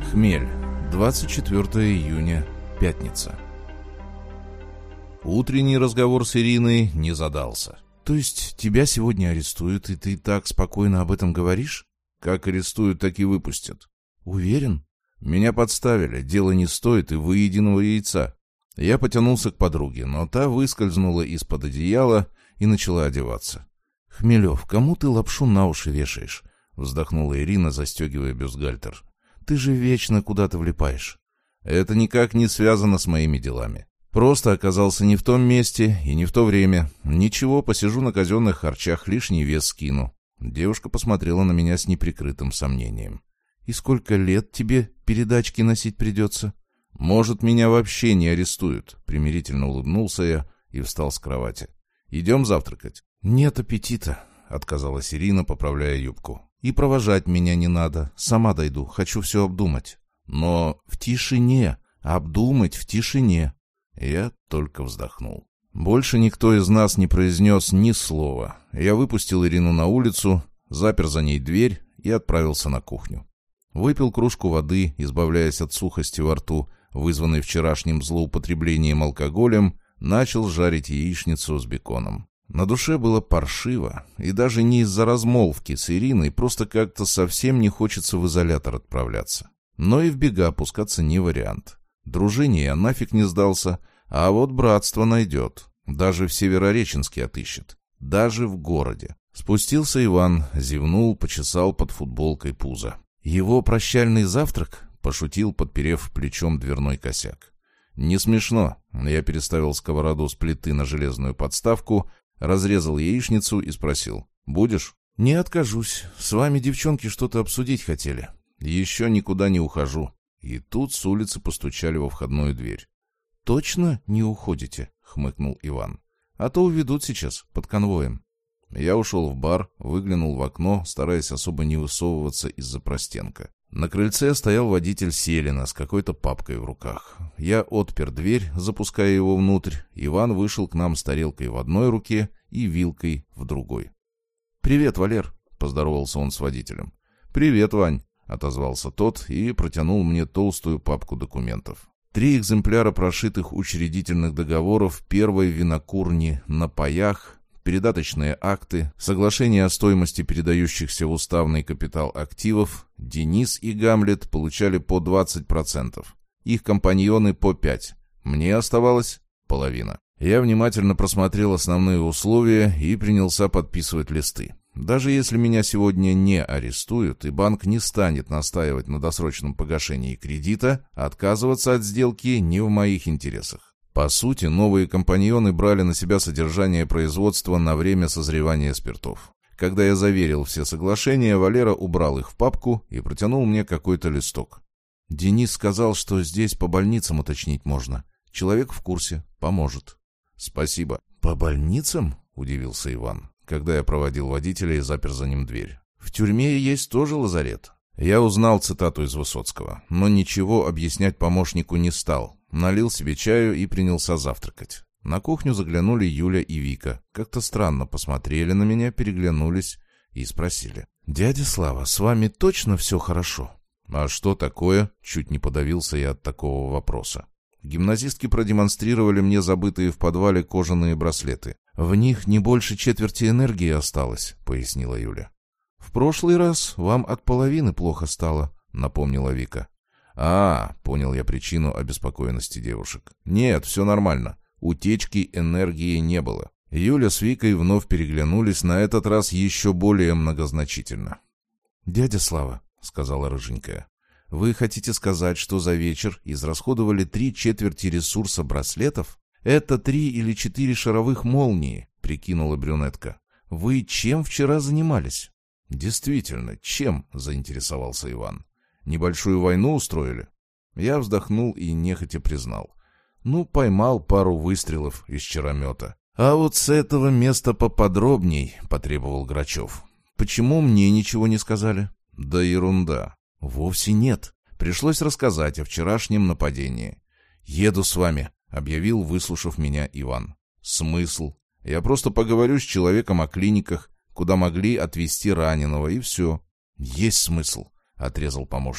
Хмель. 24 июня. Пятница. Утренний разговор с Ириной не задался. «То есть тебя сегодня арестуют, и ты так спокойно об этом говоришь?» «Как арестуют, так и выпустят». «Уверен?» «Меня подставили, дело не стоит и выеденного яйца». Я потянулся к подруге, но та выскользнула из-под одеяла и начала одеваться. «Хмелев, кому ты лапшу на уши вешаешь?» — вздохнула Ирина, застегивая бюстгальтер. «Ты же вечно куда-то влипаешь». «Это никак не связано с моими делами. Просто оказался не в том месте и не в то время. Ничего, посижу на казенных харчах, лишний вес скину». Девушка посмотрела на меня с неприкрытым сомнением. «И сколько лет тебе передачки носить придется?» «Может, меня вообще не арестуют», — примирительно улыбнулся я и встал с кровати. «Идем завтракать?» «Нет аппетита», — отказалась Ирина, поправляя юбку. «И провожать меня не надо. Сама дойду. Хочу все обдумать». «Но в тишине. Обдумать в тишине». Я только вздохнул. Больше никто из нас не произнес ни слова. Я выпустил Ирину на улицу, запер за ней дверь и отправился на кухню. Выпил кружку воды, избавляясь от сухости во рту, вызванной вчерашним злоупотреблением алкоголем, начал жарить яичницу с беконом. На душе было паршиво, и даже не из-за размолвки с Ириной, просто как-то совсем не хочется в изолятор отправляться. Но и в бега опускаться не вариант. Дружине я нафиг не сдался, а вот братство найдет. Даже в Северореченске отыщет. Даже в городе. Спустился Иван, зевнул, почесал под футболкой пузо. «Его прощальный завтрак?» — пошутил, подперев плечом дверной косяк. «Не смешно». Я переставил сковороду с плиты на железную подставку, разрезал яичницу и спросил. «Будешь?» «Не откажусь. С вами девчонки что-то обсудить хотели». «Еще никуда не ухожу». И тут с улицы постучали во входную дверь. «Точно не уходите?» — хмыкнул Иван. «А то уведут сейчас, под конвоем». Я ушел в бар, выглянул в окно, стараясь особо не высовываться из-за простенка. На крыльце стоял водитель Селина с какой-то папкой в руках. Я отпер дверь, запуская его внутрь. Иван вышел к нам с тарелкой в одной руке и вилкой в другой. «Привет, Валер», — поздоровался он с водителем. «Привет, Вань», — отозвался тот и протянул мне толстую папку документов. 3 экземпляра прошитых учредительных договоров первой винокурни на паях, передаточные акты, соглашение о стоимости передающихся в уставный капитал активов. Денис и Гамлет получали по 20%, их компаньоны по 5%. Мне оставалось половина. Я внимательно просмотрел основные условия и принялся подписывать листы. Даже если меня сегодня не арестуют и банк не станет настаивать на досрочном погашении кредита, отказываться от сделки не в моих интересах. По сути, новые компаньоны брали на себя содержание производства на время созревания спиртов. Когда я заверил все соглашения, Валера убрал их в папку и протянул мне какой-то листок. «Денис сказал, что здесь по больницам уточнить можно. Человек в курсе, поможет». «Спасибо». «По больницам?» — удивился Иван, когда я проводил водителя и запер за ним дверь. «В тюрьме есть тоже лазарет». Я узнал цитату из Высоцкого, но ничего объяснять помощнику не стал. Налил себе чаю и принялся завтракать. На кухню заглянули Юля и Вика. Как-то странно посмотрели на меня, переглянулись и спросили. «Дядя Слава, с вами точно все хорошо?» «А что такое?» — чуть не подавился я от такого вопроса. Гимназистки продемонстрировали мне забытые в подвале кожаные браслеты. «В них не больше четверти энергии осталось», — пояснила Юля. «В прошлый раз вам от половины плохо стало», — напомнила Вика. Понял я причину обеспокоенности девушек. «Нет, все нормально. Утечки энергии не было». Юля с Викой вновь переглянулись, на этот раз еще более многозначительно. «Дядя Слава», — сказала рыженькая, — «вы хотите сказать, что за вечер израсходовали 3/4 ресурса браслетов? Это 3 или 4 шаровых молнии», — прикинула брюнетка. «Вы чем вчера занимались?» «Действительно, чем?» — заинтересовался Иван. «Небольшую войну устроили?» Я вздохнул и нехотя признал. Поймал пару выстрелов из чаромета. «А вот с этого места поподробней», — потребовал Грачев. «Почему мне ничего не сказали?» «Да ерунда». «Вовсе нет. Пришлось рассказать о вчерашнем нападении». «Еду с вами», — объявил, выслушав меня Иван. «Смысл? Я просто поговорю с человеком о клиниках, куда могли отвезти раненого, и все». «Есть смысл», — отрезал помощник.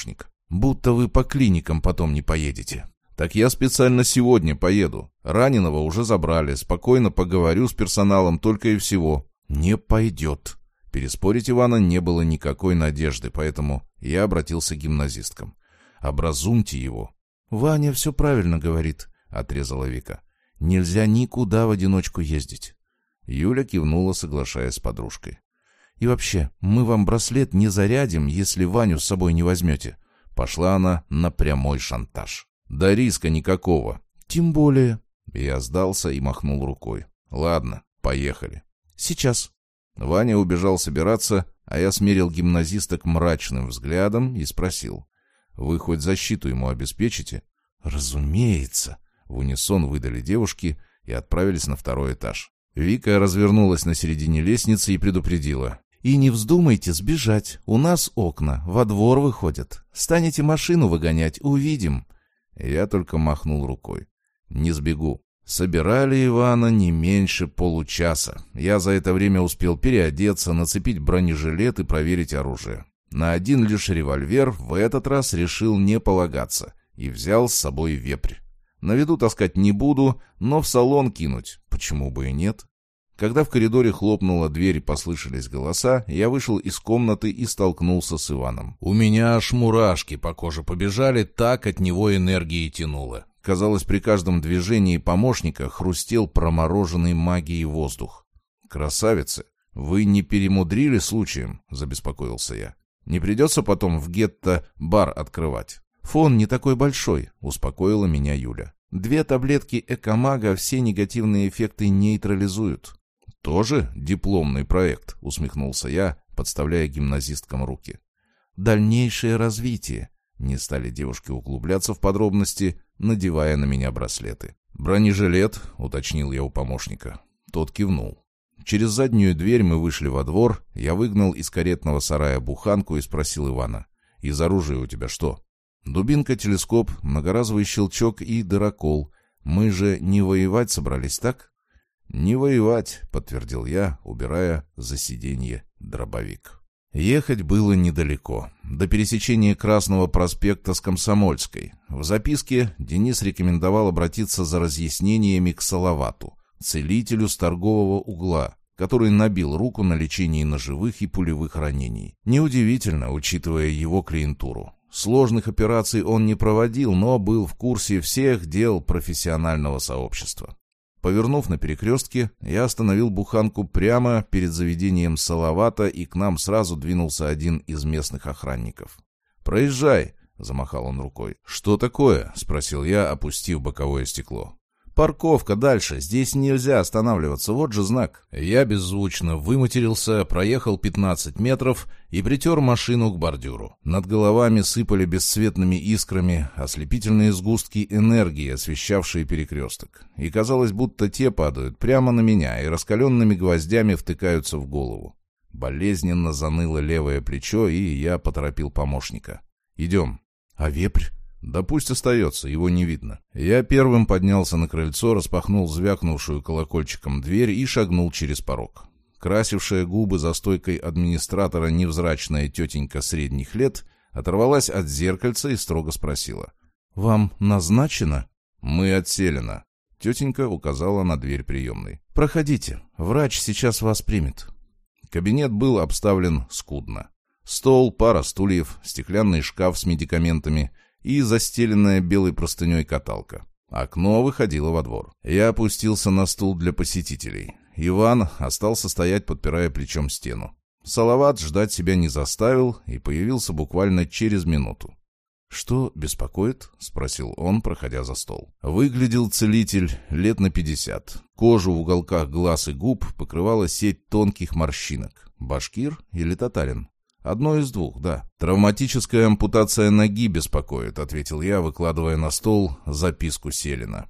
Будто вы по клиникам потом не поедете. Так я специально сегодня поеду. Раненого уже забрали. Спокойно поговорю с персоналом, только и всего. Не пойдет. Переспорить Ивана не было никакой надежды, поэтому я обратился к гимназисткам. Образумьте его. Ваня все правильно говорит, отрезала Вика. Нельзя никуда в одиночку ездить. Юля кивнула, соглашаясь с подружкой. И вообще, мы вам браслет не зарядим, если Ваню с собой не возьмете. Пошла она на прямой шантаж. Да риска никакого. Тем более. Я сдался и махнул рукой. Ладно, поехали. Сейчас. Ваня убежал собираться, а я смерил гимназисток мрачным взглядом и спросил. Вы хоть защиту ему обеспечите? Разумеется. В унисон выдали девушки и отправились на второй этаж. Вика развернулась на середине лестницы и предупредила. «И не вздумайте сбежать. У нас окна, во двор выходят. Станете машину выгонять, увидим». Я только махнул рукой. «Не сбегу». Собирали Ивана не меньше получаса. Я за это время успел переодеться, нацепить бронежилет и проверить оружие. На один лишь револьвер в этот раз решил не полагаться и взял с собой вепрь. На виду таскать не буду, но в салон кинуть. Почему бы и нет? Когда в коридоре хлопнула дверь и послышались голоса, я вышел из комнаты и столкнулся с Иваном. У меня аж мурашки по коже побежали, так от него энергии тянуло. Казалось, при каждом движении помощника хрустел промороженный магией воздух. «Красавицы, вы не перемудрили случаем?» — забеспокоился я. «Не придется потом в гетто бар открывать?» «Фон не такой большой», — успокоила меня Юля. 2 таблетки Экомага все негативные эффекты нейтрализуют. «Тоже дипломный проект», — усмехнулся я, подставляя гимназисткам руки. «Дальнейшее развитие». Не стали девушки углубляться в подробности, надевая на меня браслеты. «Бронежилет», — уточнил я у помощника. Тот кивнул. Через заднюю дверь мы вышли во двор, я выгнал из каретного сарая буханку и спросил Ивана. «Из оружия у тебя что?» «Дубинка, телескоп, многоразовый щелчок и дырокол. Мы же не воевать собрались, так?» «Не воевать», — подтвердил я, убирая за сиденье дробовик. Ехать было недалеко, до пересечения Красного проспекта с Комсомольской. В записке Денис рекомендовал обратиться за разъяснениями к Салавату, целителю с торгового угла, который набил руку на лечении ножевых и пулевых ранений. Неудивительно, учитывая его клиентуру. Сложных операций он не проводил, но был в курсе всех дел профессионального сообщества. Повернув на перекрестке, я остановил буханку прямо перед заведением Салавата, и к нам сразу двинулся один из местных охранников. «Проезжай!» — замахал он рукой. «Что такое?» — спросил я, опустив боковое стекло. «Парковка дальше, здесь нельзя останавливаться, вот же знак». Я беззвучно выматерился, проехал 15 метров и притер машину к бордюру. Над головами сыпали бесцветными искрами ослепительные сгустки энергии, освещавшие перекресток. И казалось, будто те падают прямо на меня и раскаленными гвоздями втыкаются в голову. Болезненно заныло левое плечо, и я поторопил помощника. «Идем». «А вепрь?» «Да пусть остается, его не видно». Я первым поднялся на крыльцо, распахнул звякнувшую колокольчиком дверь и шагнул через порог. Красившая губы за стойкой администратора невзрачная тетенька средних лет оторвалась от зеркальца и строго спросила. «Вам назначено?» «Мы от Селина». Тетенька указала на дверь приемной. «Проходите, врач сейчас вас примет». Кабинет был обставлен скудно. Стол, пара стульев, стеклянный шкаф с медикаментами и застеленная белой простыней каталка. Окно выходило во двор. Я опустился на стул для посетителей. Иван остался стоять, подпирая плечом стену. Салават ждать себя не заставил и появился буквально через минуту. «Что беспокоит?» — спросил он, проходя за стол. Выглядел целитель лет на 50. Кожу в уголках глаз и губ покрывала сеть тонких морщинок. Башкир или татарин? «Одно из двух, да». «Травматическая ампутация ноги беспокоит», — ответил я, выкладывая на стол записку Селина.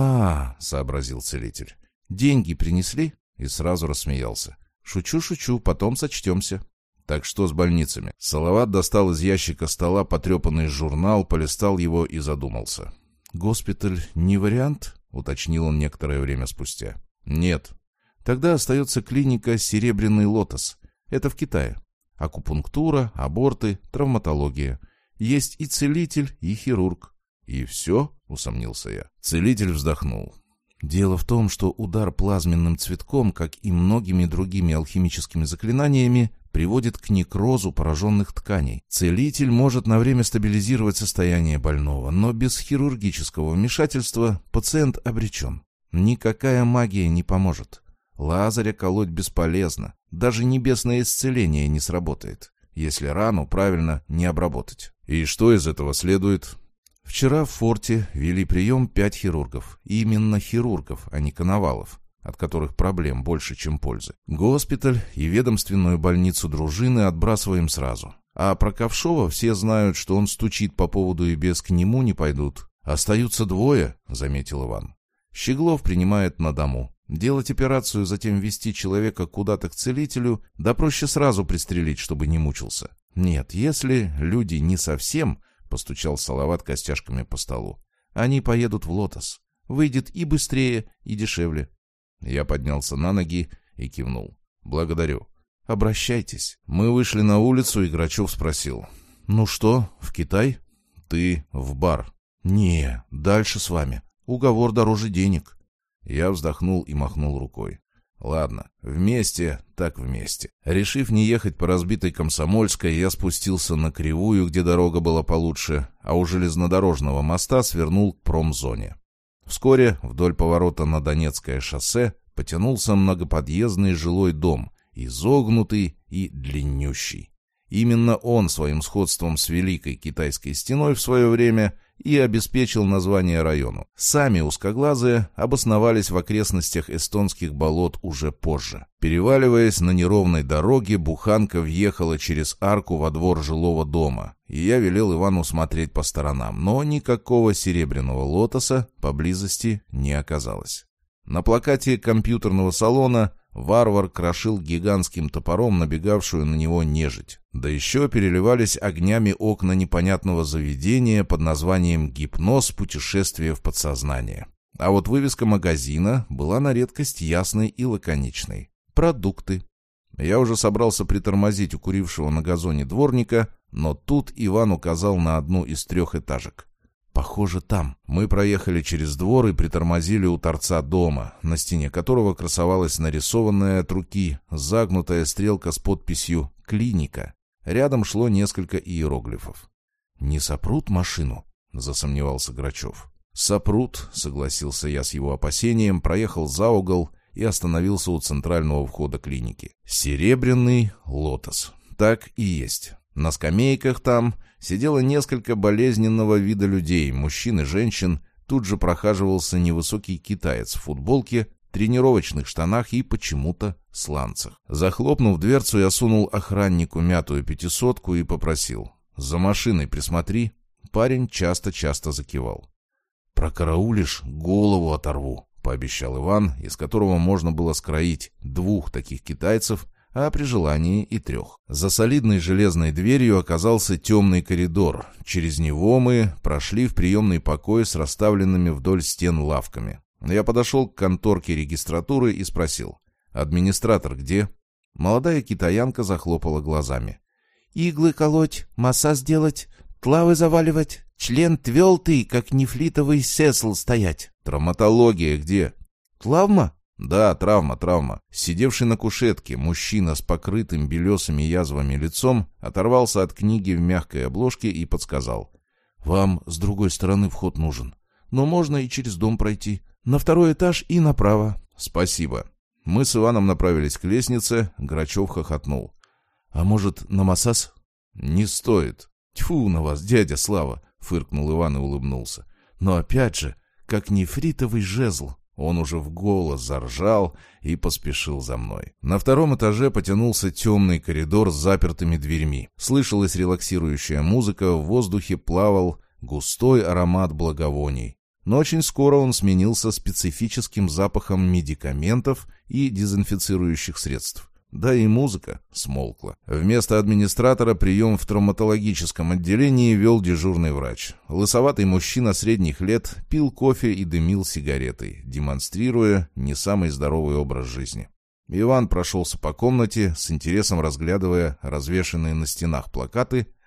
Сообразил целитель. «Деньги принесли?» И сразу рассмеялся. «Шучу, потом сочтемся». «Так что с больницами?» Салават достал из ящика стола потрепанный журнал, полистал его и задумался. «Госпиталь не вариант?» — уточнил он некоторое время спустя. «Нет». «Тогда остается клиника «Серебряный лотос». Это в Китае. Акупунктура, аборты, травматология. Есть и целитель, и хирург». «И все?» — усомнился я. Целитель вздохнул. «Дело в том, что удар плазменным цветком, как и многими другими алхимическими заклинаниями, приводит к некрозу пораженных тканей. Целитель может на время стабилизировать состояние больного, но без хирургического вмешательства пациент обречен. Никакая магия не поможет. Лазаря колоть бесполезно. Даже небесное исцеление не сработает, если рану правильно не обработать». «И что из этого следует?» «Вчера в форте вели прием 5 хирургов. Именно хирургов, а не коновалов, от которых проблем больше, чем пользы. Госпиталь и ведомственную больницу дружины отбрасываем сразу. А про Ковшова все знают, что он стучит по поводу и без, к нему не пойдут. Остаются 2, заметил Иван. Щеглов принимает на дому. Делать операцию, затем вести человека куда-то к целителю, да проще сразу пристрелить, чтобы не мучился. Нет, если люди не совсем, постучал Салават костяшками по столу, они поедут в Лотос. Выйдет и быстрее, и дешевле. Я поднялся на ноги и кивнул. «Благодарю». «Обращайтесь». Мы вышли на улицу, и Грачев спросил. «Ну что, в Китай?» «Ты в бар». «Не, дальше с вами. Уговор дороже денег». Я вздохнул и махнул рукой. «Ладно, вместе так вместе». Решив не ехать по разбитой Комсомольской, я спустился на Кривую, где дорога была получше, а у железнодорожного моста свернул к промзоне. Вскоре вдоль поворота на Донецкое шоссе потянулся многоподъездный жилой дом, изогнутый и длиннющий. Именно он своим сходством с Великой Китайской стеной в свое время и обеспечил название району. Сами узкоглазые обосновались в окрестностях эстонских болот уже позже. Переваливаясь на неровной дороге, буханка въехала через арку во двор жилого дома, и я велел Ивану смотреть по сторонам, но никакого серебряного лотоса поблизости не оказалось. На плакате компьютерного салона варвар крошил гигантским топором набегавшую на него нежить. Да еще переливались огнями окна непонятного заведения под названием «Гипноз. Путешествие в подсознание». А вот вывеска магазина была на редкость ясной и лаконичной. «Продукты». Я уже собрался притормозить у курившего на газоне дворника, но тут Иван указал на одну из 3 этажек. «Похоже, там». Мы проехали через двор и притормозили у торца дома, на стене которого красовалась нарисованная от руки загнутая стрелка с подписью «Клиника». Рядом шло несколько иероглифов. «Не сопрут машину?» — засомневался Грачев. «Сопрут», — согласился я с его опасением, проехал за угол и остановился у центрального входа клиники. «Серебряный лотос». Так и есть. На скамейках там сидело несколько болезненного вида людей, мужчин и женщин. Тут же прохаживался невысокий китаец в футболке, тренировочных штанах и почему-то сланцах. Захлопнув дверцу, я сунул охраннику мятую 500 и попросил: «За машиной присмотри». Парень часто-часто закивал. «Прокараулишь, голову оторву», — пообещал Иван, из которого можно было скроить 2 таких китайцев, а при желании и 3. За солидной железной дверью оказался темный коридор. Через него мы прошли в приемный покой с расставленными вдоль стен лавками. Я подошел к конторке регистратуры и спросил: «Администратор где?» Молодая китаянка захлопала глазами. «Иглы колоть, массаж делать, тлавы заваливать, член твелтый, как нефритовый сесл стоять». «Травматология где?» «Травма?» «Да, травма. Сидевший на кушетке мужчина с покрытым белесыми язвами лицом оторвался от книги в мягкой обложке и подсказал: «Вам с другой стороны вход нужен, но можно и через дом пройти. На 2 этаж и направо». «Спасибо». Мы с Иваном направились к лестнице. Грачев хохотнул. «А может, на массаж?» «Не стоит». «Тьфу на вас, дядя Слава», — фыркнул Иван и улыбнулся. «Но опять же, как нефритовый жезл». Он уже в голос заржал и поспешил за мной. На 2 этаже потянулся темный коридор с запертыми дверьми. Слышалась релаксирующая музыка, в воздухе плавал густой аромат благовоний. Но очень скоро он сменился специфическим запахом медикаментов и дезинфицирующих средств. Да и музыка смолкла. Вместо администратора прием в травматологическом отделении вел дежурный врач. Лысоватый мужчина средних лет пил кофе и дымил сигаретой, демонстрируя не самый здоровый образ жизни. Иван прошелся по комнате, с интересом разглядывая развешанные на стенах плакаты,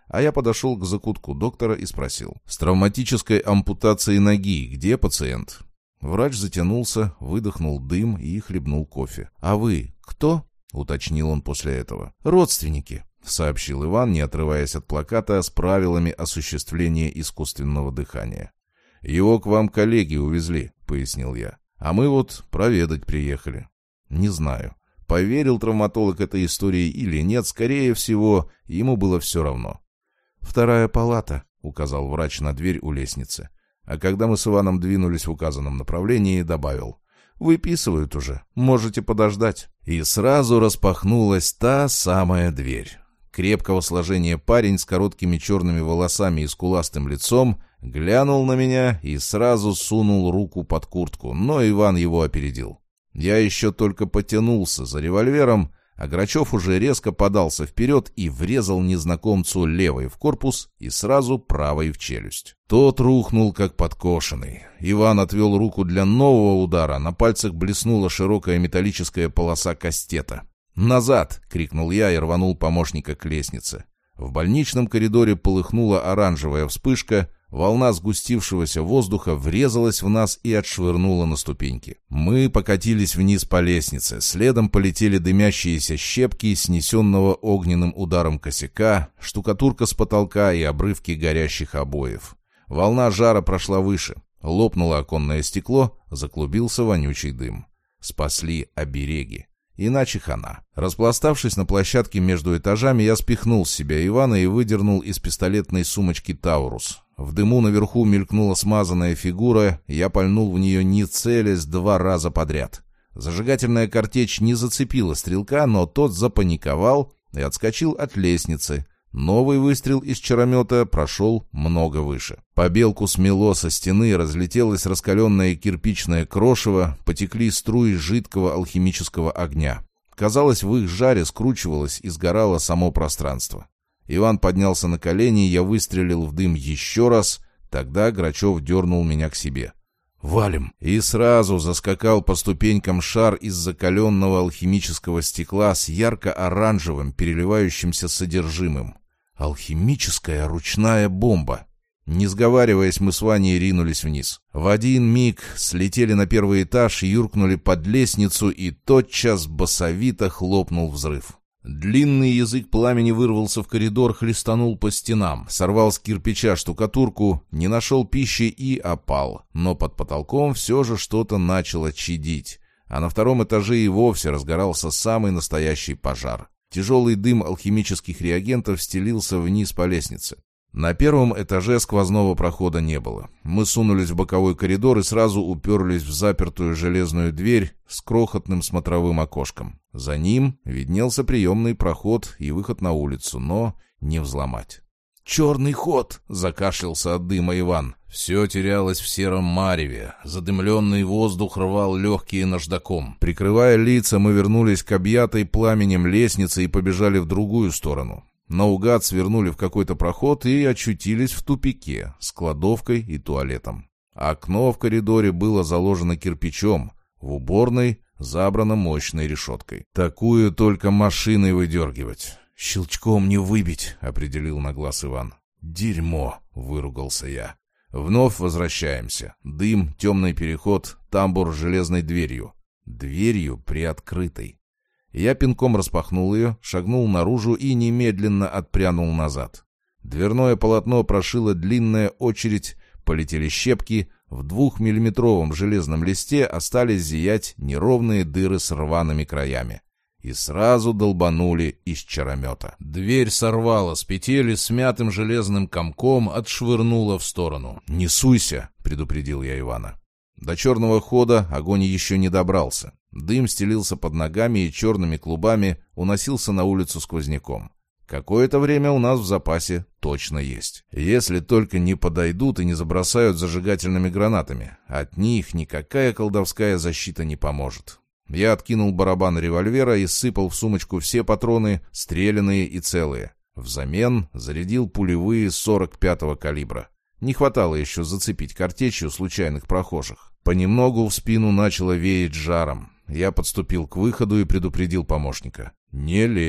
а я подошел к закутку доктора и спросил: «С травматической ампутацией ноги где пациент?» Врач затянулся, выдохнул дым и хлебнул кофе. «А вы кто?» — уточнил он после этого. «Родственники», — сообщил Иван, не отрываясь от плаката с правилами осуществления искусственного дыхания. «Его к вам коллеги увезли», — пояснил я. «А мы вот проведать приехали». Не знаю, поверил травматолог этой истории или нет, скорее всего, ему было все равно. «Вторая палата», — указал врач на дверь у лестницы. А когда мы с Иваном двинулись в указанном направлении, добавил: «Выписывают уже, можете подождать». И сразу распахнулась та самая дверь. Крепкого сложения парень с короткими черными волосами и скуластым лицом глянул на меня и сразу сунул руку под куртку, но Иван его опередил. Я еще только потянулся за револьвером, а Грачев уже резко подался вперед и врезал незнакомцу левой в корпус и сразу правой в челюсть. Тот рухнул как подкошенный. Иван отвел руку для нового удара, на пальцах блеснула широкая металлическая полоса кастета. «Назад!» — крикнул я и рванул помощника к лестнице. В больничном коридоре полыхнула оранжевая вспышка, волна сгустившегося воздуха врезалась в нас и отшвырнула на ступеньки. Мы покатились вниз по лестнице, следом полетели дымящиеся щепки снесенного огненным ударом косяка, штукатурка с потолка и обрывки горящих обоев. Волна жара прошла выше, лопнуло оконное стекло, заклубился вонючий дым. Спасли обереги. Иначе хана. Распластавшись на площадке между этажами, я спихнул с себя Ивана и выдернул из пистолетной сумочки Таурус. В дыму наверху мелькнула смазанная фигура, я пальнул в нее не целясь 2 раза подряд. Зажигательная картечь не зацепила стрелка, но тот запаниковал и отскочил от лестницы. Новый выстрел из чаромета прошел много выше. Побелку смело со стены, разлетелось раскаленное кирпичное крошево, потекли струи жидкого алхимического огня. Казалось, в их жаре скручивалось и сгорало само пространство. Иван поднялся на колени, я выстрелил в дым еще раз, тогда Грачев дернул меня к себе. «Валим!» И сразу заскакал по ступенькам шар из закаленного алхимического стекла с ярко-оранжевым переливающимся содержимым. Алхимическая ручная бомба. Не сговариваясь, мы с Ваней ринулись вниз. В один миг слетели на первый этаж, юркнули под лестницу, и тотчас басовито хлопнул взрыв. Длинный язык пламени вырвался в коридор, хлестанул по стенам, сорвал с кирпича штукатурку, не нашел пищи и опал. Но под потолком все же что-то начало чадить, а на 2-м этаже и вовсе разгорался самый настоящий пожар. Тяжелый дым алхимических реагентов стелился вниз по лестнице. На 1-м этаже сквозного прохода не было. Мы сунулись в боковой коридор и сразу уперлись в запертую железную дверь с крохотным смотровым окошком. За ним виднелся приемный проход и выход на улицу, но не взломать. «Черный ход!» — закашлялся от дыма Иван. Все терялось в сером мареве. Задымленный воздух рвал легкие наждаком. Прикрывая лица, мы вернулись к объятой пламенем лестнице и побежали в другую сторону. Наугад свернули в какой-то проход и очутились в тупике с кладовкой и туалетом. Окно в коридоре было заложено кирпичом, в уборной забрано мощной решеткой. Такую только машиной выдергивать. «Щелчком не выбить», — определил на глаз Иван. «Дерьмо», — выругался я. Вновь возвращаемся. Дым, темный переход, тамбур с железной дверью. Дверью приоткрытой. Я пинком распахнул ее, шагнул наружу и немедленно отпрянул назад. Дверное полотно прошила длинная очередь, полетели щепки, в 2-миллиметровом железном листе остались зиять неровные дыры с рваными краями. И сразу долбанули из чаромета. Дверь сорвала с петель и смятым железным комком отшвырнула в сторону. «Не суйся», — предупредил я Ивана. До черного хода огонь еще не добрался. Дым стелился под ногами и черными клубами уносился на улицу сквозняком. Какое-то время у нас в запасе точно есть. Если только не подойдут и не забросают зажигательными гранатами. От них никакая колдовская защита не поможет. Я откинул барабан револьвера и сыпал в сумочку все патроны, стреляные и целые. Взамен зарядил пулевые 45-го калибра. Не хватало еще зацепить картечью случайных прохожих. Понемногу в спину начало веять жаром. Я подступил к выходу и предупредил помощника. «Не лезь».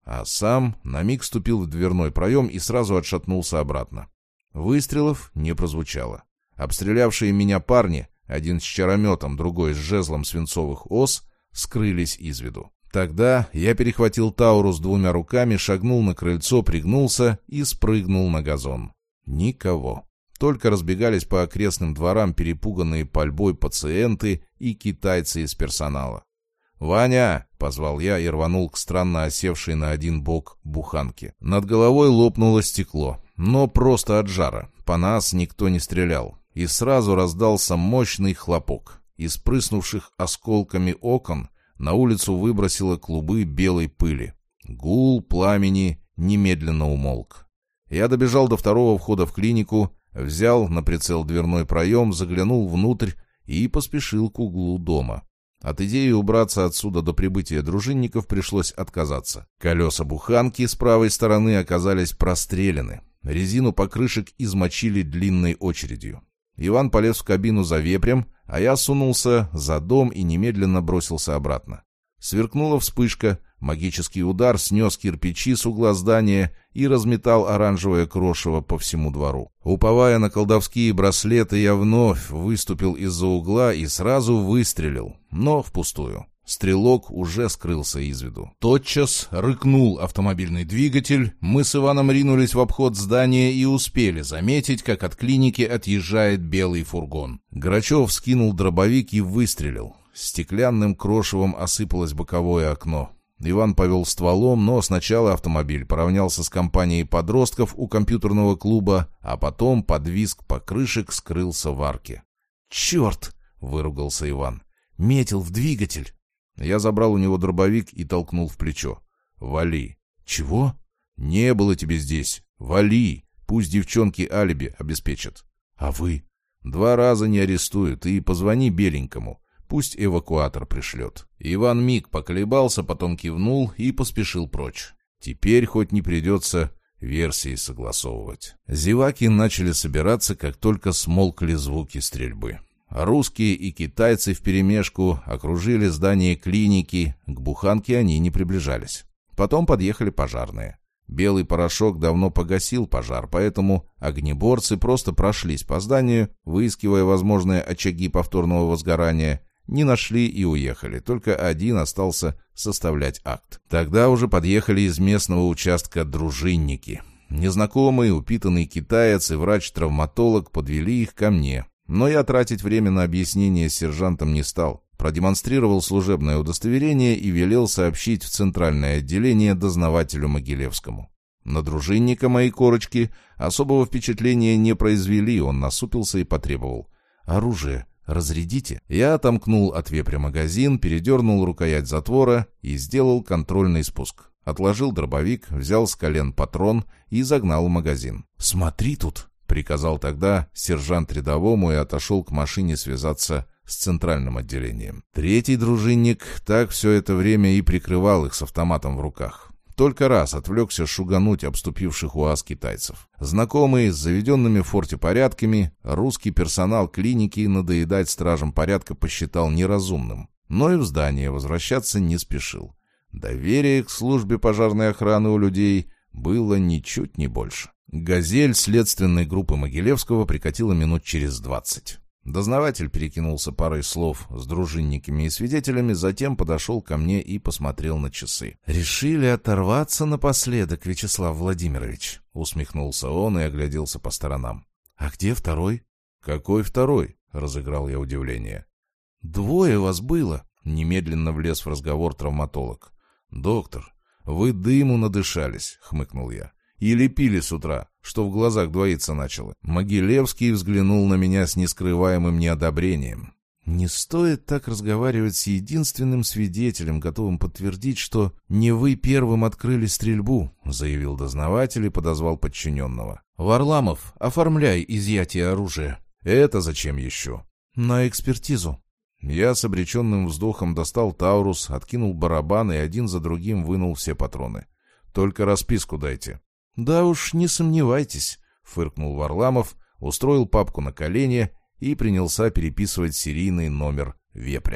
а сам на миг вступил в дверной проем и сразу отшатнулся обратно. Выстрелов не прозвучало. Обстрелявшие меня парни, один с чарометом, другой с жезлом свинцовых ос, скрылись из виду. Тогда я перехватил Таурус двумя руками, шагнул на крыльцо, пригнулся и спрыгнул на газон. Никого. Только разбегались по окрестным дворам перепуганные пальбой пациенты и китайцы из персонала. «Ваня!» — позвал я и рванул к странно осевшей на один бок буханке. Над головой лопнуло стекло, но просто от жара. По нас никто не стрелял. И сразу раздался мощный хлопок. Из прыснувших осколками окон на улицу выбросило клубы белой пыли. Гул пламени немедленно умолк. Я добежал до второго входа в клинику, взял на прицел дверной проем, заглянул внутрь и поспешил к углу дома. От идеи убраться отсюда до прибытия дружинников пришлось отказаться. Колеса буханки с правой стороны оказались прострелены. Резину покрышек измочили длинной очередью. Иван полез в кабину за вепрем, а я сунулся за дом и немедленно бросился обратно. Сверкнула вспышка, магический удар снес кирпичи с угла здания и разметал оранжевое крошево по всему двору. Уповая на колдовские браслеты, я вновь выступил из-за угла и сразу выстрелил, но впустую. Стрелок уже скрылся из виду. Тотчас рыкнул автомобильный двигатель, мы с Иваном ринулись в обход здания и успели заметить, как от клиники отъезжает белый фургон. Грачев скинул дробовик и выстрелил. Стеклянным крошевом осыпалось боковое окно. Иван повел стволом, но сначала автомобиль поравнялся с компанией подростков у компьютерного клуба, а потом под визг покрышек скрылся в арке. «Черт!» — выругался Иван. «Метил в двигатель!» Я забрал у него дробовик и толкнул в плечо. «Вали!» «Чего?» «Не было тебе здесь! Вали! Пусть девчонки алиби обеспечат!» «А вы?» «2 раза не арестуют, и позвони беленькому. Пусть эвакуатор пришлет». Иван миг поколебался, потом кивнул и поспешил прочь. Теперь хоть не придется версии согласовывать. Зеваки начали собираться, как только смолкли звуки стрельбы. Русские и китайцы вперемешку окружили здание клиники, к буханке они не приближались. Потом подъехали пожарные. Белый порошок давно погасил пожар, поэтому огнеборцы просто прошлись по зданию, выискивая возможные очаги повторного возгорания, не нашли и уехали, только один остался составлять акт. Тогда уже подъехали из местного участка дружинники. Незнакомый, упитанный китаец и врач-травматолог подвели их ко мне. Но я тратить время на объяснение с сержантом не стал. Продемонстрировал служебное удостоверение и велел сообщить в центральное отделение дознавателю Могилевскому. На дружинника мои корочки особого впечатления не произвели, он насупился и потребовал: «Оружие разрядите». Я отомкнул от вепря магазин, передернул рукоять затвора и сделал контрольный спуск. Отложил дробовик, взял с колен патрон и загнал в магазин. «Смотри тут!» — приказал тогда сержант рядовому и отошел к машине связаться с центральным отделением. Третий дружинник так все это время и прикрывал их с автоматом в руках. Только раз отвлекся шугануть обступивших УАЗ китайцев. Знакомый с заведенными в форте порядками, русский персонал клиники надоедать стражам порядка посчитал неразумным, но и в здание возвращаться не спешил. Доверие к службе пожарной охраны у людей было ничуть не больше. «Газель» следственной группы Могилевского прикатила минут через 20. Дознаватель перекинулся парой слов с дружинниками и свидетелями, затем подошел ко мне и посмотрел на часы. «Решили оторваться напоследок, Вячеслав Владимирович», — усмехнулся он и огляделся по сторонам. «А где второй?» «Какой второй?» — разыграл я удивление. «Двое вас было», — немедленно влез в разговор травматолог. «Доктор, вы дыму надышались», — хмыкнул я. «Или пили с утра, что в глазах двоиться начало». Могилевский взглянул на меня с нескрываемым неодобрением. «Не стоит так разговаривать с единственным свидетелем, готовым подтвердить, что не вы первым открыли стрельбу», — заявил дознаватель и подозвал подчиненного. «Варламов, оформляй изъятие оружия». «Это зачем еще?» «На экспертизу». Я с обреченным вздохом достал Таурус, откинул барабан и один за другим вынул все патроны. «Только расписку дайте». «Да уж, не сомневайтесь», — фыркнул Варламов, устроил папку на колени и принялся переписывать серийный номер вепря.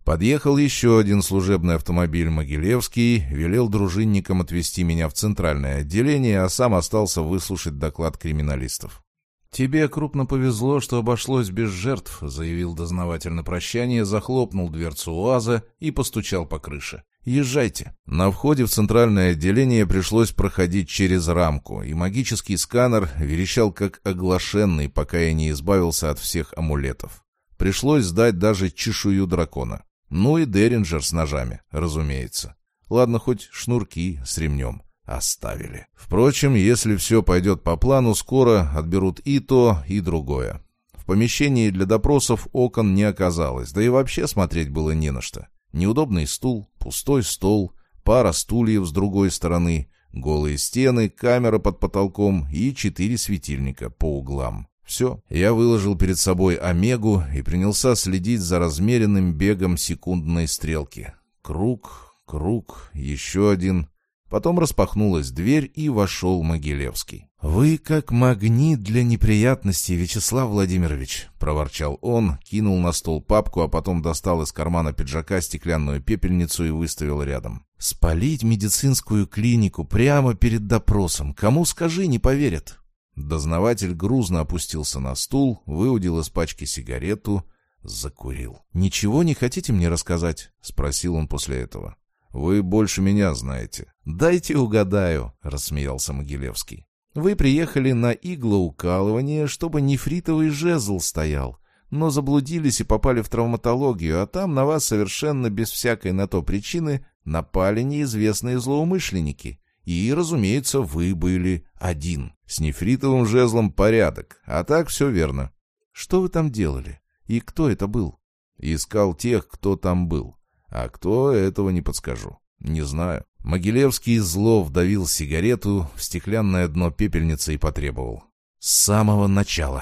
Подъехал еще один служебный автомобиль «Могилевский», велел дружинникам отвезти меня в центральное отделение, а сам остался выслушать доклад криминалистов. «Тебе крупно повезло, что обошлось без жертв», — заявил дознаватель на прощание, захлопнул дверцу УАЗа и постучал по крыше. «Езжайте». На входе в центральное отделение пришлось проходить через рамку, и магический сканер верещал как оглашенный, пока я не избавился от всех амулетов. Пришлось сдать даже чешую дракона. Ну и Деринджер с ножами, разумеется. Ладно, хоть шнурки с ремнем оставили. Впрочем, если все пойдет по плану, скоро отберут и то, и другое. В помещении для допросов окон не оказалось, да и вообще смотреть было не на что. Неудобный стул, пустой стол, пара стульев с другой стороны, голые стены, камера под потолком и 4 светильника по углам. Все. Я выложил перед собой омегу и принялся следить за размеренным бегом секундной стрелки. Круг, круг, еще один. Потом распахнулась дверь, и вошел Могилевский. «Вы как магнит для неприятностей, Вячеслав Владимирович», — проворчал он, кинул на стол папку, а потом достал из кармана пиджака стеклянную пепельницу и выставил рядом. «Спалить медицинскую клинику прямо перед допросом. Кому скажи, не поверят». Дознаватель грузно опустился на стул, выудил из пачки сигарету, закурил. «Ничего не хотите мне рассказать?» — спросил он после этого. «Вы больше меня знаете». «Дайте угадаю», — рассмеялся Могилевский. «Вы приехали на иглоукалывание, чтобы нефритовый жезл стоял, но заблудились и попали в травматологию, а там на вас совершенно без всякой на то причины напали неизвестные злоумышленники. И, разумеется, вы были один. С нефритовым жезлом порядок, а так все верно. Что вы там делали? И кто это был?» «Искал тех, кто там был. А кто, этого не подскажу. Не знаю». Могилевский зло вдавил сигарету в стеклянное дно пепельницы и потребовал. «С самого начала».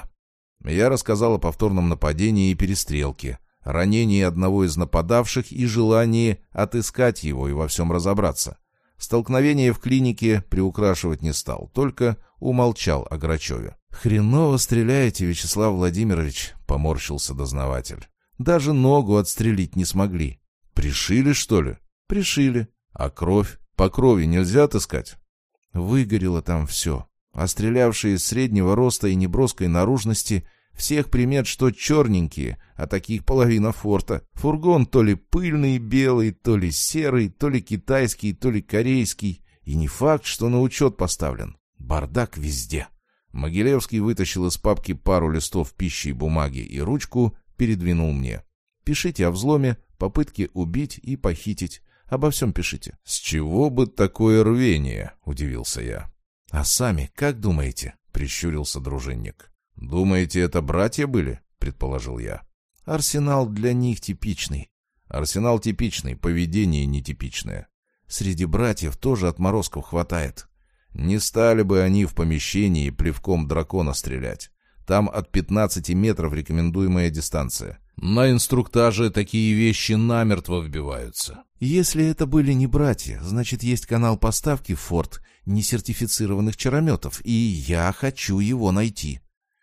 Я рассказал о повторном нападении и перестрелке, ранении одного из нападавших и желании отыскать его и во всем разобраться. Столкновение в клинике приукрашивать не стал, только умолчал о Грачеве. «Хреново стреляете, Вячеслав Владимирович», — поморщился дознаватель. «Даже ногу отстрелить не смогли». «Пришили, что ли?» «Пришили». «А кровь? По крови нельзя отыскать?» «Выгорело там все. А стрелявшие из среднего роста и неброской наружности всех примет, что черненькие, а таких половина форта. Фургон то ли пыльный белый, то ли серый, то ли китайский, то ли корейский. И не факт, что на учет поставлен. Бардак везде». Могилевский вытащил из папки пару листов пищи и бумаги и ручку передвинул мне. «Пишите о взломе, попытке убить и похитить. Обо всем пишите». «С чего бы такое рвение?» — удивился я. «А сами как думаете?» — прищурился дружинник. «Думаете, это братья были?» — предположил я. «Арсенал для них типичный». «Арсенал типичный, поведение нетипичное». «Среди братьев тоже отморозков хватает». «Не стали бы они в помещении плевком дракона стрелять. Там от 15 метров рекомендуемая дистанция. На инструктаже такие вещи намертво вбиваются». «Если это были не братья, значит, есть канал поставки в форт несертифицированных чарометов, и я хочу его найти».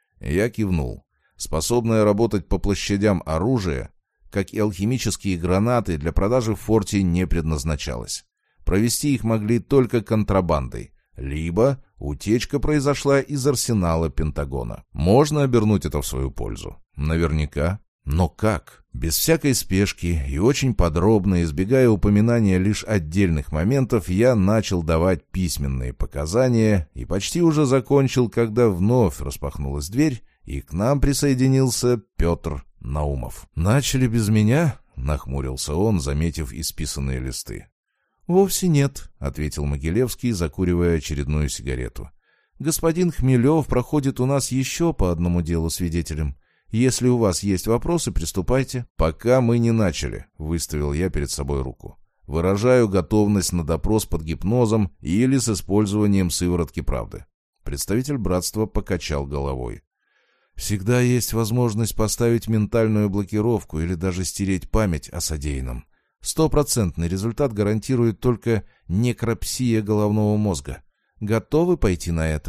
Я кивнул. Способное работать по площадям оружие, как и алхимические гранаты, для продажи в форте не предназначалось. Провести их могли только контрабандой, либо утечка произошла из арсенала Пентагона. Можно обернуть это в свою пользу. Наверняка. Но как? Без всякой спешки и очень подробно, избегая упоминания лишь отдельных моментов, я начал давать письменные показания и почти уже закончил, когда вновь распахнулась дверь, и к нам присоединился Петр Наумов. «Начали без меня?» — нахмурился он, заметив исписанные листы. «Вовсе нет», — ответил Могилевский, закуривая очередную сигарету. «Господин Хмелев проходит у нас еще по одному делу свидетелем. Если у вас есть вопросы, приступайте». «Пока мы не начали», — выставил я перед собой руку. «Выражаю готовность на допрос под гипнозом или с использованием сыворотки правды». Представитель братства покачал головой. «Всегда есть возможность поставить ментальную блокировку или даже стереть память о содеянном. 100% результат гарантирует только некропсия головного мозга. Готовы пойти на это?»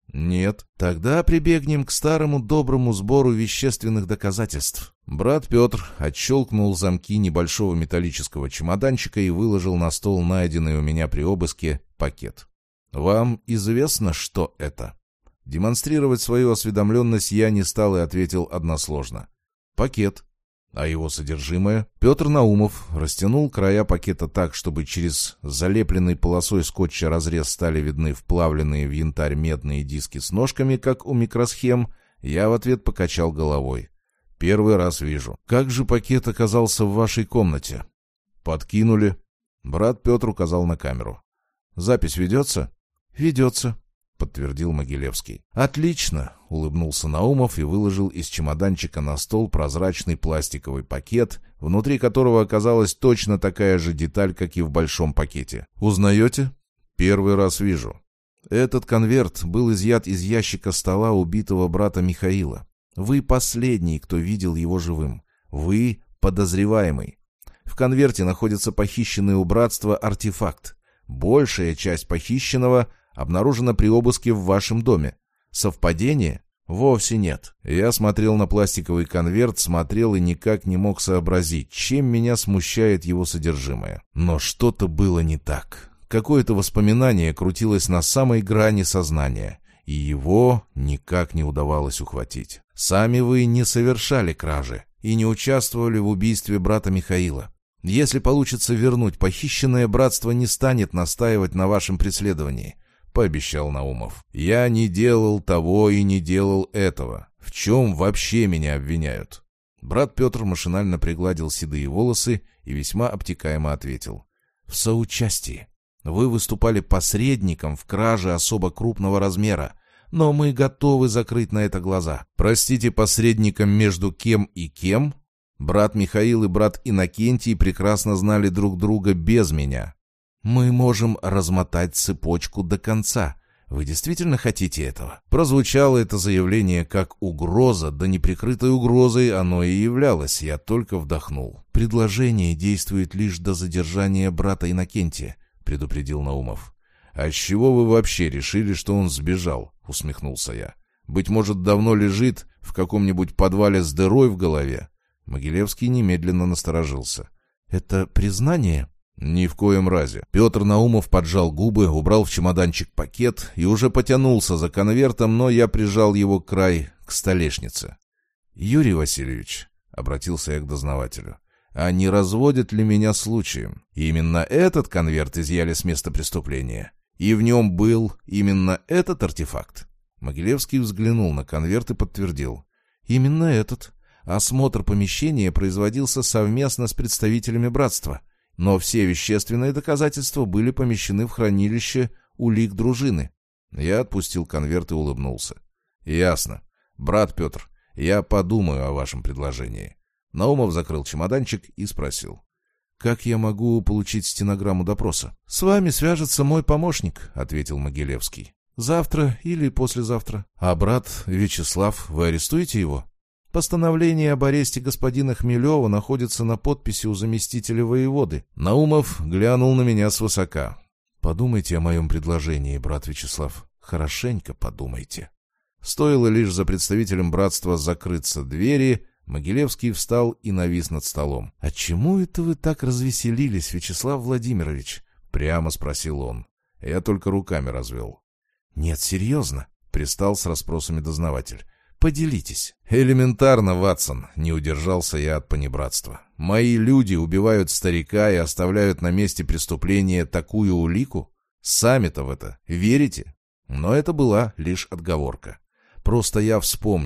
Нет. Тогда прибегнем к старому доброму сбору вещественных доказательств. Брат Петр отщелкнул замки небольшого металлического чемоданчика и выложил на стол найденный у меня при обыске пакет. Вам известно, что это? Демонстрировать свою осведомленность я не стал и ответил односложно. Пакет. А его содержимое? Петр Наумов растянул края пакета так, чтобы через залепленный полосой скотча разрез стали видны вплавленные в янтарь медные диски с ножками, как у микросхем. Я в ответ покачал головой. Первый раз вижу. Как же пакет оказался в вашей комнате? Подкинули. Брат Петр указал на камеру. Запись ведется? Ведется, подтвердил Могилевский. «Отлично!» — улыбнулся Наумов и выложил из чемоданчика на стол прозрачный пластиковый пакет, внутри которого оказалась точно такая же деталь, как и в большом пакете. «Узнаете?» «Первый раз вижу. Этот конверт был изъят из ящика стола убитого брата Михаила. Вы последний, кто видел его живым. Вы подозреваемый. В конверте находится похищенный у братства артефакт. Большая часть похищенного обнаружена при обыске в вашем доме. Совпадение? Вовсе нет. Я смотрел на пластиковый конверт, смотрел и никак не мог сообразить, чем меня смущает его содержимое. Но что-то было не так. Какое-то воспоминание крутилось на самой грани сознания, и его никак не удавалось ухватить. Сами вы не совершали кражи и не участвовали в убийстве брата Михаила. Если получится вернуть похищенное, братство не станет настаивать на вашем преследовании. — пообещал Наумов. «Я не делал того и не делал этого. В чем вообще меня обвиняют?» Брат Петр машинально пригладил седые волосы и весьма обтекаемо ответил. «В соучастии. Вы выступали посредником в краже особо крупного размера, но мы готовы закрыть на это глаза. Простите, посредником между кем и кем? Брат Михаил и брат Иннокентий прекрасно знали друг друга без меня. Мы можем размотать цепочку до конца. Вы действительно хотите этого?» Прозвучало это заявление как угроза, да неприкрытой угрозой оно и являлось. Я только вдохнул. «Предложение действует лишь до задержания брата Иннокентия», — предупредил Наумов. «А с чего вы вообще решили, что он сбежал?» — усмехнулся я. «Быть может, давно лежит в каком-нибудь подвале с дырой в голове?» Могилевский немедленно насторожился. «Это признание?» «Ни в коем разе». Петр Наумов поджал губы, убрал в чемоданчик пакет и уже потянулся за конвертом, но я прижал его край к столешнице. «Юрий Васильевич», — обратился я к дознавателю, — «а не разводят ли меня случаем? Именно этот конверт изъяли с места преступления, и в нем был именно этот артефакт?» Могилевский взглянул на конверт и подтвердил. «Именно этот. Осмотр помещения производился совместно с представителями братства. Но все вещественные доказательства были помещены в хранилище улик дружины». Я отпустил конверт и улыбнулся. «Ясно. Брат Петр, я подумаю о вашем предложении». Наумов закрыл чемоданчик и спросил. «Как я могу получить стенограмму допроса?» «С вами свяжется мой помощник», — ответил Могилевский. «Завтра или послезавтра». «А брат Вячеслав, вы арестуете его?» «Постановление об аресте господина Хмелева находится на подписи у заместителя воеводы». Наумов глянул на меня свысока. «Подумайте о моем предложении, брат Вячеслав. Хорошенько подумайте». Стоило лишь за представителем братства закрыться двери, Могилевский встал и навис над столом. «А чему это вы так развеселились, Вячеслав Владимирович?» — прямо спросил он. Я только руками развел. «Нет, серьезно», — пристал с расспросами дознаватель. «Поделитесь». «Элементарно, Ватсон», — не удержался я от понебратства. «Мои люди убивают старика и оставляют на месте преступления такую улику? Сами-то в это верите?» Но это была лишь отговорка. Просто я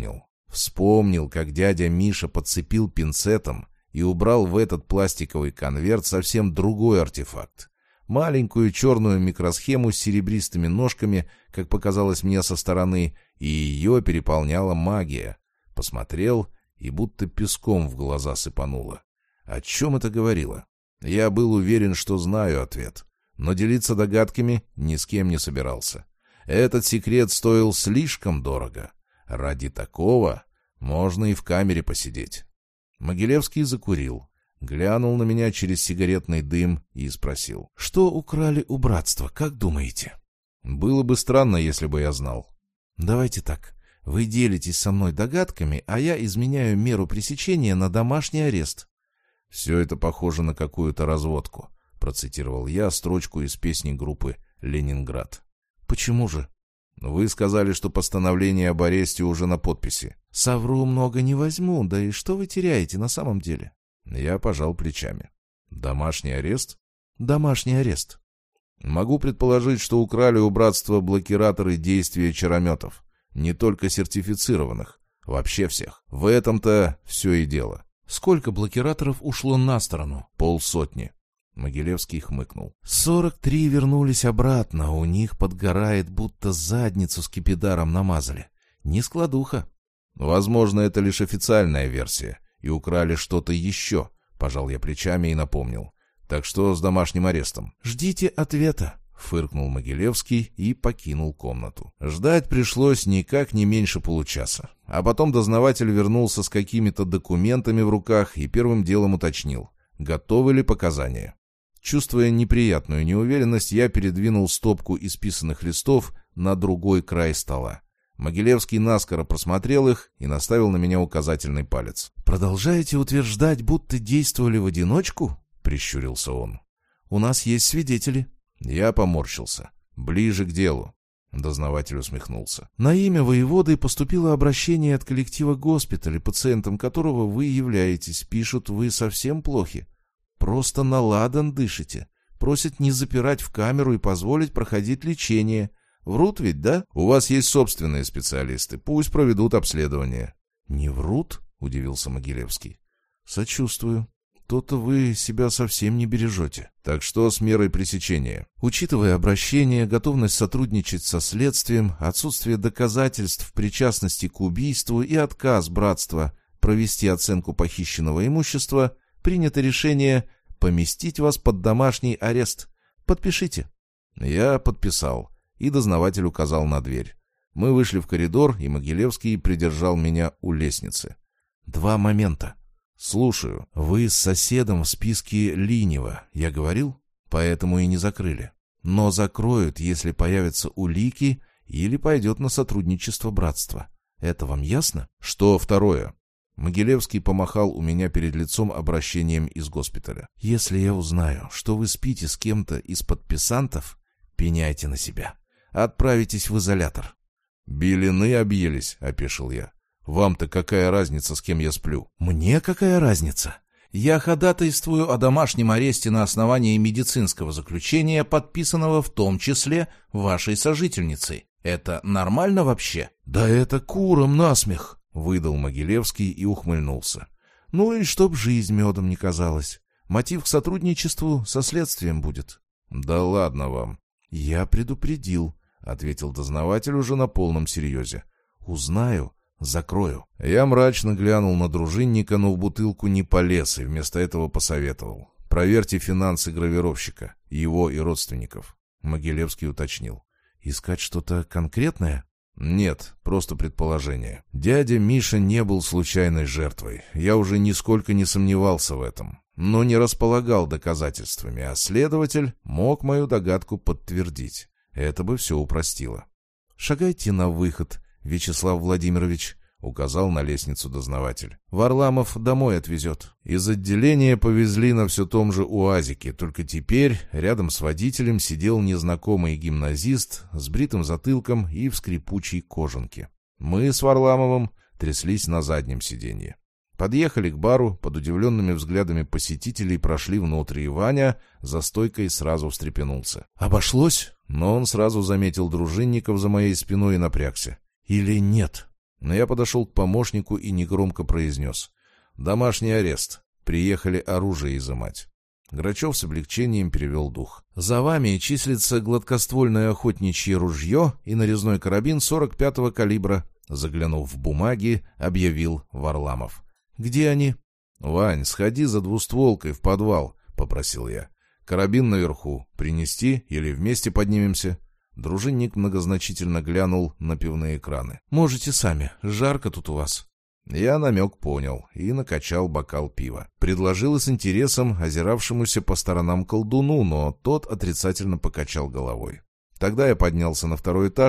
вспомнил, как дядя Миша подцепил пинцетом и убрал в этот пластиковый конверт совсем другой артефакт. Маленькую черную микросхему с серебристыми ножками, как показалось мне со стороны, и ее переполняла магия. Посмотрел, и будто песком в глаза сыпануло. О чем это говорило? Я был уверен, что знаю ответ, но делиться догадками ни с кем не собирался. Этот секрет стоил слишком дорого. Ради такого можно и в камере посидеть. Могилевский закурил, глянул на меня через сигаретный дым и спросил. «Что украли у братства, как думаете?» «Было бы странно, если бы я знал». Давайте так. Вы делитесь со мной догадками, а я изменяю меру пресечения на домашний арест. Все это похоже на какую-то разводку, процитировал я строчку из песни группы «Ленинград». Почему же? Вы сказали, что постановление об аресте уже на подписи. Совру много не возьму, да и что вы теряете на самом деле? Я пожал плечами. Домашний арест? Домашний арест. Могу предположить, что украли у братства блокираторы действия чарометов. Не только сертифицированных, вообще всех. В этом-то все и дело. Сколько блокираторов ушло на сторону? 50. Могилевский хмыкнул. 43 вернулись обратно, у них подгорает, будто задницу скипидаром намазали. Не складуха. Возможно, это лишь официальная версия, и украли что-то еще, пожал я плечами и напомнил. Так что с домашним арестом? Ждите ответа, фыркнул Могилевский и покинул комнату. Ждать пришлось никак не меньше получаса. А потом дознаватель вернулся с какими-то документами в руках и первым делом уточнил, готовы ли показания. Чувствуя неприятную неуверенность, я передвинул стопку исписанных листов на другой край стола. Могилевский наскоро просмотрел их и наставил на меня указательный палец. «Продолжаете утверждать, будто действовали в одиночку?» — прищурился он. «У нас есть свидетели». Я поморщился. «Ближе к делу». Дознаватель усмехнулся. «На имя воеводы поступило обращение от коллектива госпиталя, пациентом которого вы являетесь. Пишут, вы совсем плохи. Просто на ладан дышите. Просят не запирать в камеру и позволить проходить лечение. Врут ведь, да? У вас есть собственные специалисты. Пусть проведут обследование». «Не врут?» — удивился Могилевский. «Сочувствую. То-то вы себя совсем не бережете». «Так что с мерой пресечения?» «Учитывая обращение, готовность сотрудничать со следствием, отсутствие доказательств причастности к убийству и отказ братства провести оценку похищенного имущества, принято решение поместить вас под домашний арест. Подпишите». Я подписал, и дознаватель указал на дверь. Мы вышли в коридор, и Могилевский придержал меня у лестницы. «Два момента». «Слушаю. Вы с соседом в списке Линева, я говорил? Поэтому и не закрыли. Но закроют, если появятся улики или пойдет на сотрудничество братства. Это вам ясно?» «Что второе?» Могилевский помахал у меня перед лицом обращением из госпиталя. «Если я узнаю, что вы спите с кем-то из подписантов, пеняйте на себя. Отправитесь в изолятор». «Белины объелись», — опешил я. «Вам-то какая разница, с кем я сплю?» «Мне какая разница? Я ходатайствую о домашнем аресте на основании медицинского заключения, подписанного в том числе вашей сожительницей. Это нормально вообще?» «Да это курам насмех», — выдал Могилевский и ухмыльнулся. «Ну и чтоб жизнь медом не казалась. Мотив к сотрудничеству со следствием будет». «Да ладно вам». «Я предупредил», — ответил дознаватель уже на полном серьезе. «Узнаю, закрою». Я мрачно глянул на дружинника, но в бутылку не полез и вместо этого посоветовал. «Проверьте финансы гравировщика, его и родственников». Могилевский уточнил. «Искать что-то конкретное?» «Нет, просто предположение. Дядя Миша не был случайной жертвой. Я уже нисколько не сомневался в этом, но не располагал доказательствами, а следователь мог мою догадку подтвердить. Это бы все упростило». «Шагайте на выход, Вячеслав Владимирович», — указал на лестницу дознаватель. «Варламов домой отвезет». Из отделения повезли на все том же УАЗике, только теперь рядом с водителем сидел незнакомый гимназист с бритым затылком и в скрипучей кожанке. Мы с Варламовым тряслись на заднем сиденье. Подъехали к бару, под удивленными взглядами посетителей прошли внутрь, и Ваня за стойкой сразу встрепенулся. «Обошлось?» Но он сразу заметил дружинников за моей спиной и напрягся. «Или нет?» Но я подошел к помощнику и негромко произнес. «Домашний арест. Приехали оружие изымать». Грачев с облегчением перевел дух. «За вами числится гладкоствольное охотничье ружье и нарезной карабин 45-го калибра», заглянув в бумаги, объявил Варламов. «Где они?» «Вань, сходи за двустволкой в подвал», — попросил я. «Карабин наверху. Принести или вместе поднимемся?» Дружинник многозначительно глянул на пивные краны. «Можете сами. Жарко тут у вас». Я намек понял и накачал бокал пива. Предложил с интересом озиравшемуся по сторонам колдуну, но тот отрицательно покачал головой. Тогда я поднялся на второй этаж,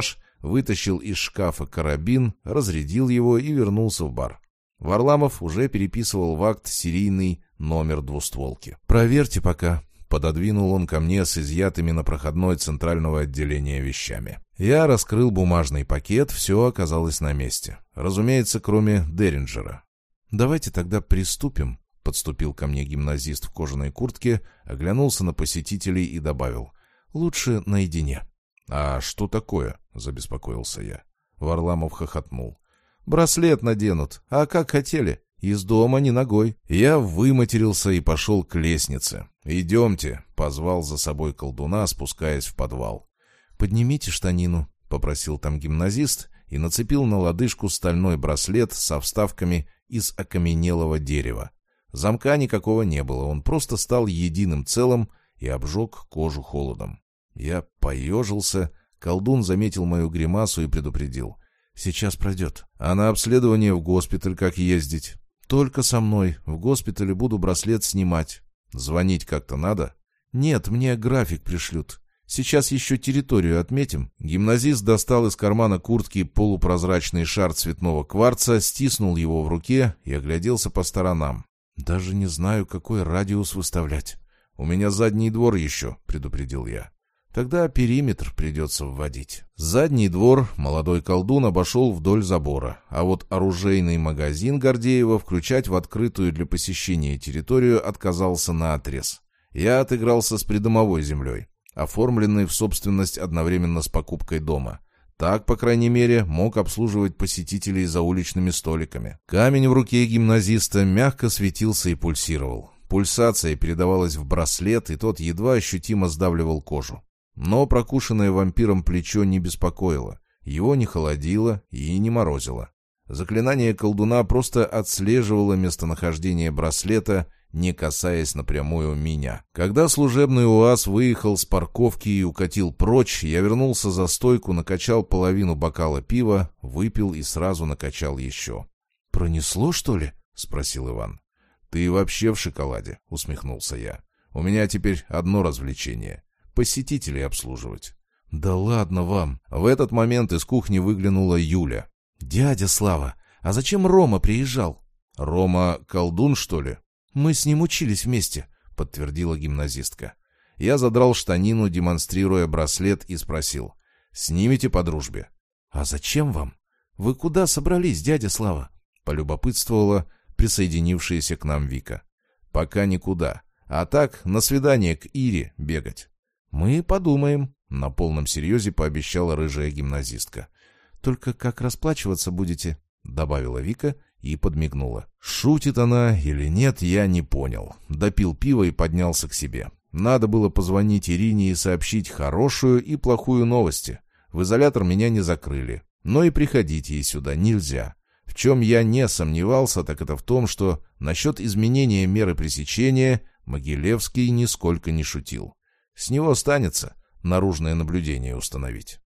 вытащил из шкафа карабин, разрядил его и вернулся в бар. Варламов уже переписывал в акт серийный номер двустволки. «Проверьте пока», — пододвинул он ко мне с изъятыми на проходной центрального отделения вещами. Я раскрыл бумажный пакет, все оказалось на месте. Разумеется, кроме Деринджера. «Давайте тогда приступим», — подступил ко мне гимназист в кожаной куртке, оглянулся на посетителей и добавил: «Лучше наедине». «А что такое?» — забеспокоился я. Варламов хохотнул. «Браслет наденут, а как хотели. Из дома не ногой». Я выматерился и пошел к лестнице. «Идемте», — позвал за собой колдуна, спускаясь в подвал. «Поднимите штанину», — попросил там гимназист и нацепил на лодыжку стальной браслет со вставками из окаменелого дерева. Замка никакого не было, он просто стал единым целым и обжег кожу холодом. Я поежился, колдун заметил мою гримасу и предупредил: «Сейчас пройдет. А на обследование в госпиталь как ездить?» «Только со мной. В госпитале буду браслет снимать». «Звонить как-то надо?» «Нет, мне график пришлют. Сейчас еще территорию отметим». Гимназист достал из кармана куртки полупрозрачный шар цветного кварца, стиснул его в руке и огляделся по сторонам. «Даже не знаю, какой радиус выставлять». «У меня задний двор еще», — предупредил я. «Тогда периметр придется вводить». Задний двор молодой колдун обошел вдоль забора, а вот оружейный магазин Гордеева включать в открытую для посещения территорию отказался наотрез. Я отыгрался с придомовой землей, оформленной в собственность одновременно с покупкой дома. Так, по крайней мере, мог обслуживать посетителей за уличными столиками. Камень в руке гимназиста мягко светился и пульсировал. Пульсация передавалась в браслет, и тот едва ощутимо сдавливал кожу. Но прокушенное вампиром плечо не беспокоило, его не холодило и не морозило. Заклинание колдуна просто отслеживало местонахождение браслета, не касаясь напрямую меня. Когда служебный УАЗ выехал с парковки и укатил прочь, я вернулся за стойку, накачал половину бокала пива, выпил и сразу накачал еще. «Пронесло, что ли?» — спросил Иван. «Ты вообще в шоколаде?» — усмехнулся я. «У меня теперь одно развлечение — посетителей обслуживать». «Да ладно вам!» В этот момент из кухни выглянула Юля. «Дядя Слава, а зачем Рома приезжал?» «Рома колдун, что ли?» «Мы с ним учились вместе», — подтвердила гимназистка. Я задрал штанину, демонстрируя браслет, и спросил: «Снимете по дружбе?» «А зачем вам? Вы куда собрались, дядя Слава?» — полюбопытствовала присоединившаяся к нам Вика. «Пока никуда. А так, на свидание к Ире бегать». «Мы подумаем», — на полном серьезе пообещала рыжая гимназистка. «Только как расплачиваться будете?» — добавила Вика и подмигнула. Шутит она или нет, я не понял. Допил пиво и поднялся к себе. Надо было позвонить Ирине и сообщить хорошую и плохую новости. В изолятор меня не закрыли, но и приходить ей сюда нельзя. В чем я не сомневался, так это в том, что насчет изменения меры пресечения Могилевский нисколько не шутил. С него останется наружное наблюдение установить.